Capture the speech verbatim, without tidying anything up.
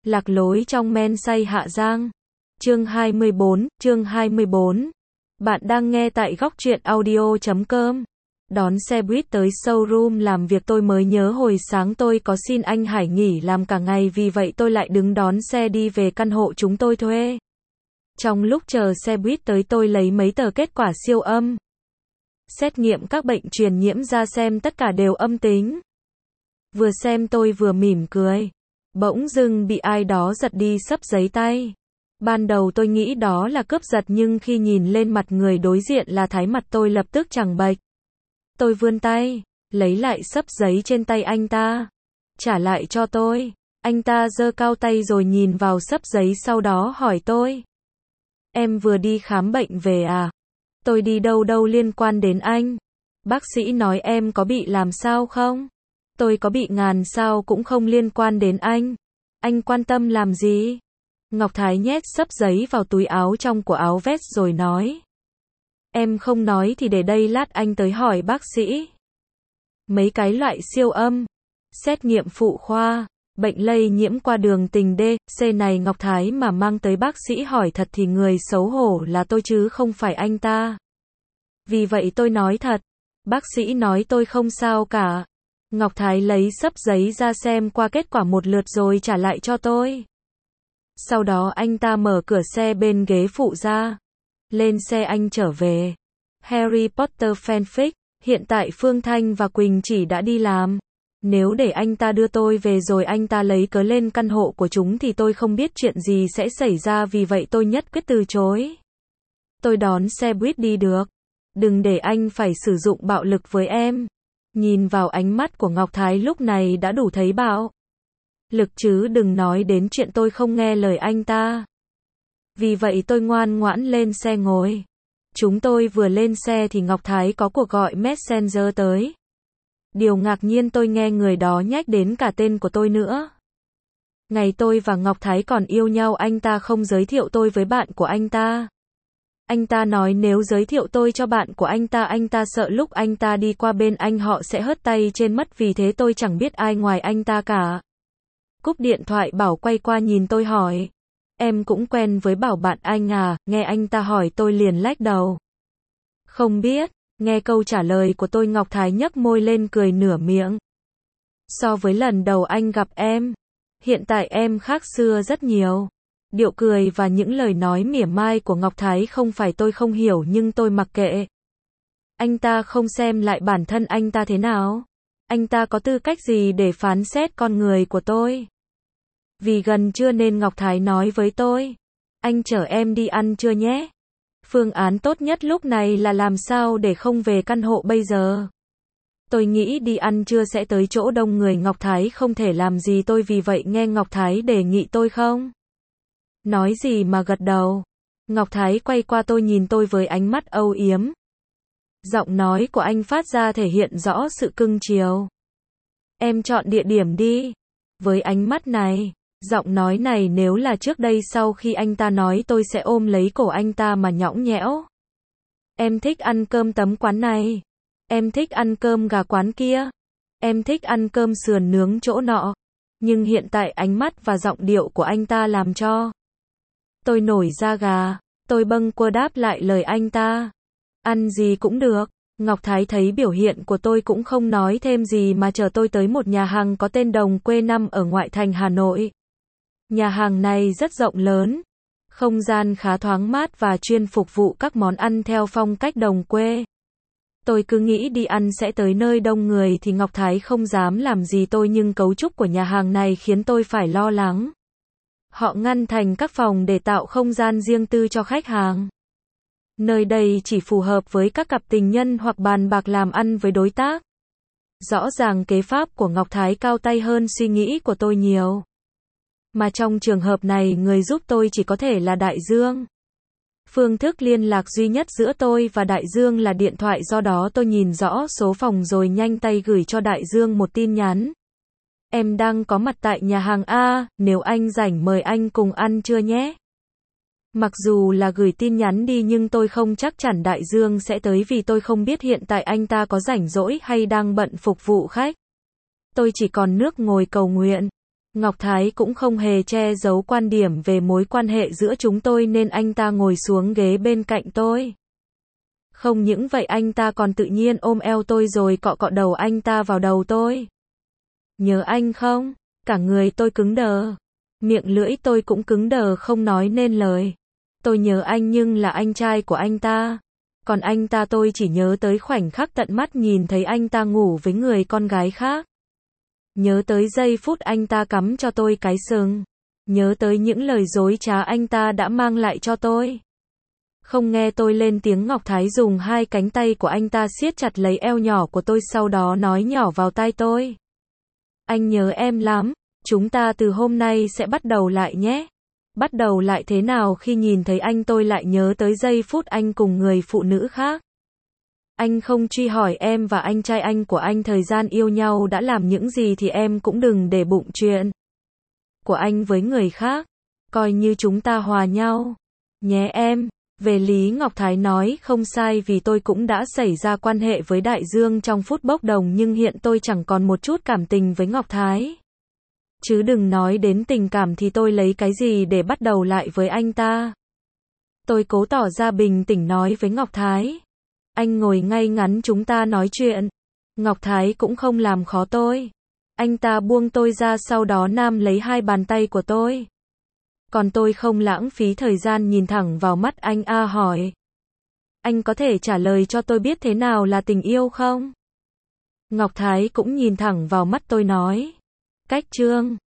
Lạc lối trong men say Hạ Giang. Chương hai mươi bốn, chương hai mươi bốn. Bạn đang nghe tại góc truyện audio chấm com. Đón xe buýt tới showroom làm việc tôi mới nhớ hồi sáng tôi có xin anh Hải nghỉ làm cả ngày, vì vậy tôi lại đứng đón xe đi về căn hộ chúng tôi thuê. Trong lúc chờ xe buýt tới tôi lấy mấy tờ kết quả siêu âm. Xét nghiệm các bệnh truyền nhiễm ra xem tất cả đều âm tính. Vừa xem tôi vừa mỉm cười. Bỗng dưng bị ai đó giật đi xấp giấy tay. Ban đầu tôi nghĩ đó là cướp giật, nhưng khi nhìn lên mặt người đối diện là Thái, mặt tôi lập tức trắng bệch. Tôi vươn tay, lấy lại xấp giấy trên tay anh ta. Trả lại cho tôi. Anh ta giơ cao tay rồi nhìn vào xấp giấy, sau đó hỏi tôi. Em vừa đi khám bệnh về à? Tôi đi đâu đâu liên quan đến anh. Bác sĩ nói em có bị làm sao không? Tôi có bị ngàn sao cũng không liên quan đến anh. Anh quan tâm làm gì? Ngọc Thái nhét xấp giấy vào túi áo trong của áo vest rồi nói. Em không nói thì để đây lát anh tới hỏi bác sĩ. Mấy cái loại siêu âm, xét nghiệm phụ khoa, bệnh lây nhiễm qua đường tình D, C này Ngọc Thái mà mang tới bác sĩ hỏi thật thì người xấu hổ là tôi chứ không phải anh ta. Vì vậy tôi nói thật. Bác sĩ nói tôi không sao cả. Ngọc Thái lấy xấp giấy ra xem qua kết quả một lượt rồi trả lại cho tôi. Sau đó anh ta mở cửa xe bên ghế phụ ra. Lên xe anh trở về. Harry Potter fanfic. Hiện tại Phương Thanh và Quỳnh Chỉ đã đi làm. Nếu để anh ta đưa tôi về rồi anh ta lấy cớ lên căn hộ của chúng thì tôi không biết chuyện gì sẽ xảy ra, vì vậy tôi nhất quyết từ chối. Tôi đón xe buýt đi được. Đừng để anh phải sử dụng bạo lực với em. Nhìn vào ánh mắt của Ngọc Thái lúc này đã đủ thấy bạo lực, chứ đừng nói đến chuyện tôi không nghe lời anh ta. Vì vậy tôi ngoan ngoãn lên xe ngồi. Chúng tôi vừa lên xe thì Ngọc Thái có cuộc gọi Messenger tới. Điều ngạc nhiên tôi nghe người đó nhắc đến cả tên của tôi nữa. Ngày tôi và Ngọc Thái còn yêu nhau anh ta không giới thiệu tôi với bạn của anh ta. Anh ta nói nếu giới thiệu tôi cho bạn của anh ta, anh ta sợ lúc anh ta đi qua bên anh họ sẽ hớt tay trên mất, vì thế tôi chẳng biết ai ngoài anh ta cả. Cúp điện thoại Bảo quay qua nhìn tôi hỏi. Em cũng quen với Bảo bạn anh à? Nghe anh ta hỏi tôi liền lách đầu. Không biết. Nghe câu trả lời của tôi Ngọc Thái nhấc môi lên cười nửa miệng. So với lần đầu anh gặp em, hiện tại em khác xưa rất nhiều. Điệu cười và những lời nói mỉa mai của Ngọc Thái không phải tôi không hiểu, nhưng tôi mặc kệ. Anh ta không xem lại bản thân anh ta thế nào? Anh ta có tư cách gì để phán xét con người của tôi? Vì gần trưa nên Ngọc Thái nói với tôi. Anh chở em đi ăn trưa nhé. Phương án tốt nhất lúc này là làm sao để không về căn hộ bây giờ. Tôi nghĩ đi ăn trưa sẽ tới chỗ đông người, Ngọc Thái không thể làm gì tôi, vì vậy nghe Ngọc Thái đề nghị tôi không nói gì mà gật đầu. Ngọc Thái quay qua tôi nhìn tôi với ánh mắt âu yếm. Giọng nói của anh phát ra thể hiện rõ sự cưng chiều. Em chọn địa điểm đi. Với ánh mắt này, giọng nói này, nếu là trước đây sau khi anh ta nói tôi sẽ ôm lấy cổ anh ta mà nhõng nhẽo. Em thích ăn cơm tấm quán này. Em thích ăn cơm gà quán kia. Em thích ăn cơm sườn nướng chỗ nọ. Nhưng hiện tại ánh mắt và giọng điệu của anh ta làm cho tôi nổi da gà. Tôi bâng quơ đáp lại lời anh ta. Ăn gì cũng được. Ngọc Thái thấy biểu hiện của tôi cũng không nói thêm gì mà chở tôi tới một nhà hàng có tên Đồng Quê nằm ở ngoại thành Hà Nội. Nhà hàng này rất rộng lớn. Không gian khá thoáng mát và chuyên phục vụ các món ăn theo phong cách đồng quê. Tôi cứ nghĩ đi ăn sẽ tới nơi đông người thì Ngọc Thái không dám làm gì tôi, nhưng cấu trúc của nhà hàng này khiến tôi phải lo lắng. Họ ngăn thành các phòng để tạo không gian riêng tư cho khách hàng. Nơi đây chỉ phù hợp với các cặp tình nhân hoặc bàn bạc làm ăn với đối tác. Rõ ràng kế pháp của Ngọc Thái cao tay hơn suy nghĩ của tôi nhiều. Mà trong trường hợp này người giúp tôi chỉ có thể là Đại Dương. Phương thức liên lạc duy nhất giữa tôi và Đại Dương là điện thoại, do đó tôi nhìn rõ số phòng rồi nhanh tay gửi cho Đại Dương một tin nhắn. Em đang có mặt tại nhà hàng A, nếu anh rảnh mời anh cùng ăn trưa nhé. Mặc dù là gửi tin nhắn đi nhưng tôi không chắc chắn Đại Dương sẽ tới, vì tôi không biết hiện tại anh ta có rảnh rỗi hay đang bận phục vụ khách. Tôi chỉ còn nước ngồi cầu nguyện. Ngọc Thái cũng không hề che giấu quan điểm về mối quan hệ giữa chúng tôi nên anh ta ngồi xuống ghế bên cạnh tôi. Không những vậy anh ta còn tự nhiên ôm eo tôi rồi cọ cọ đầu anh ta vào đầu tôi. Nhớ anh không? Cả người tôi cứng đờ. Miệng lưỡi tôi cũng cứng đờ không nói nên lời. Tôi nhớ anh nhưng là anh trai của anh ta. Còn anh ta tôi chỉ nhớ tới khoảnh khắc tận mắt nhìn thấy anh ta ngủ với người con gái khác. Nhớ tới giây phút anh ta cắm cho tôi cái sừng. Nhớ tới những lời dối trá anh ta đã mang lại cho tôi. Không nghe tôi lên tiếng, Ngọc Thái dùng hai cánh tay của anh ta siết chặt lấy eo nhỏ của tôi, sau đó nói nhỏ vào tai tôi. Anh nhớ em lắm, chúng ta từ hôm nay sẽ bắt đầu lại nhé. Bắt đầu lại thế nào? Khi nhìn thấy anh tôi lại nhớ tới giây phút anh cùng người phụ nữ khác. Anh không truy hỏi em và anh trai anh của anh thời gian yêu nhau đã làm những gì thì em cũng đừng để bụng chuyện của anh với người khác. Coi như chúng ta hòa nhau nhé em. Về lý Ngọc Thái nói không sai, vì tôi cũng đã xảy ra quan hệ với Đại Dương trong phút bốc đồng, nhưng hiện tôi chẳng còn một chút cảm tình với Ngọc Thái. Chứ đừng nói đến tình cảm thì tôi lấy cái gì để bắt đầu lại với anh ta. Tôi cố tỏ ra bình tĩnh nói với Ngọc Thái. Anh ngồi ngay ngắn, chúng ta nói chuyện. Ngọc Thái cũng không làm khó tôi. Anh ta buông tôi ra, sau đó nam lấy hai bàn tay của tôi. Còn tôi không lãng phí thời gian, nhìn thẳng vào mắt anh a hỏi. Anh có thể trả lời cho tôi biết thế nào là tình yêu không? Ngọc Thái cũng nhìn thẳng vào mắt tôi nói. Cách Trương.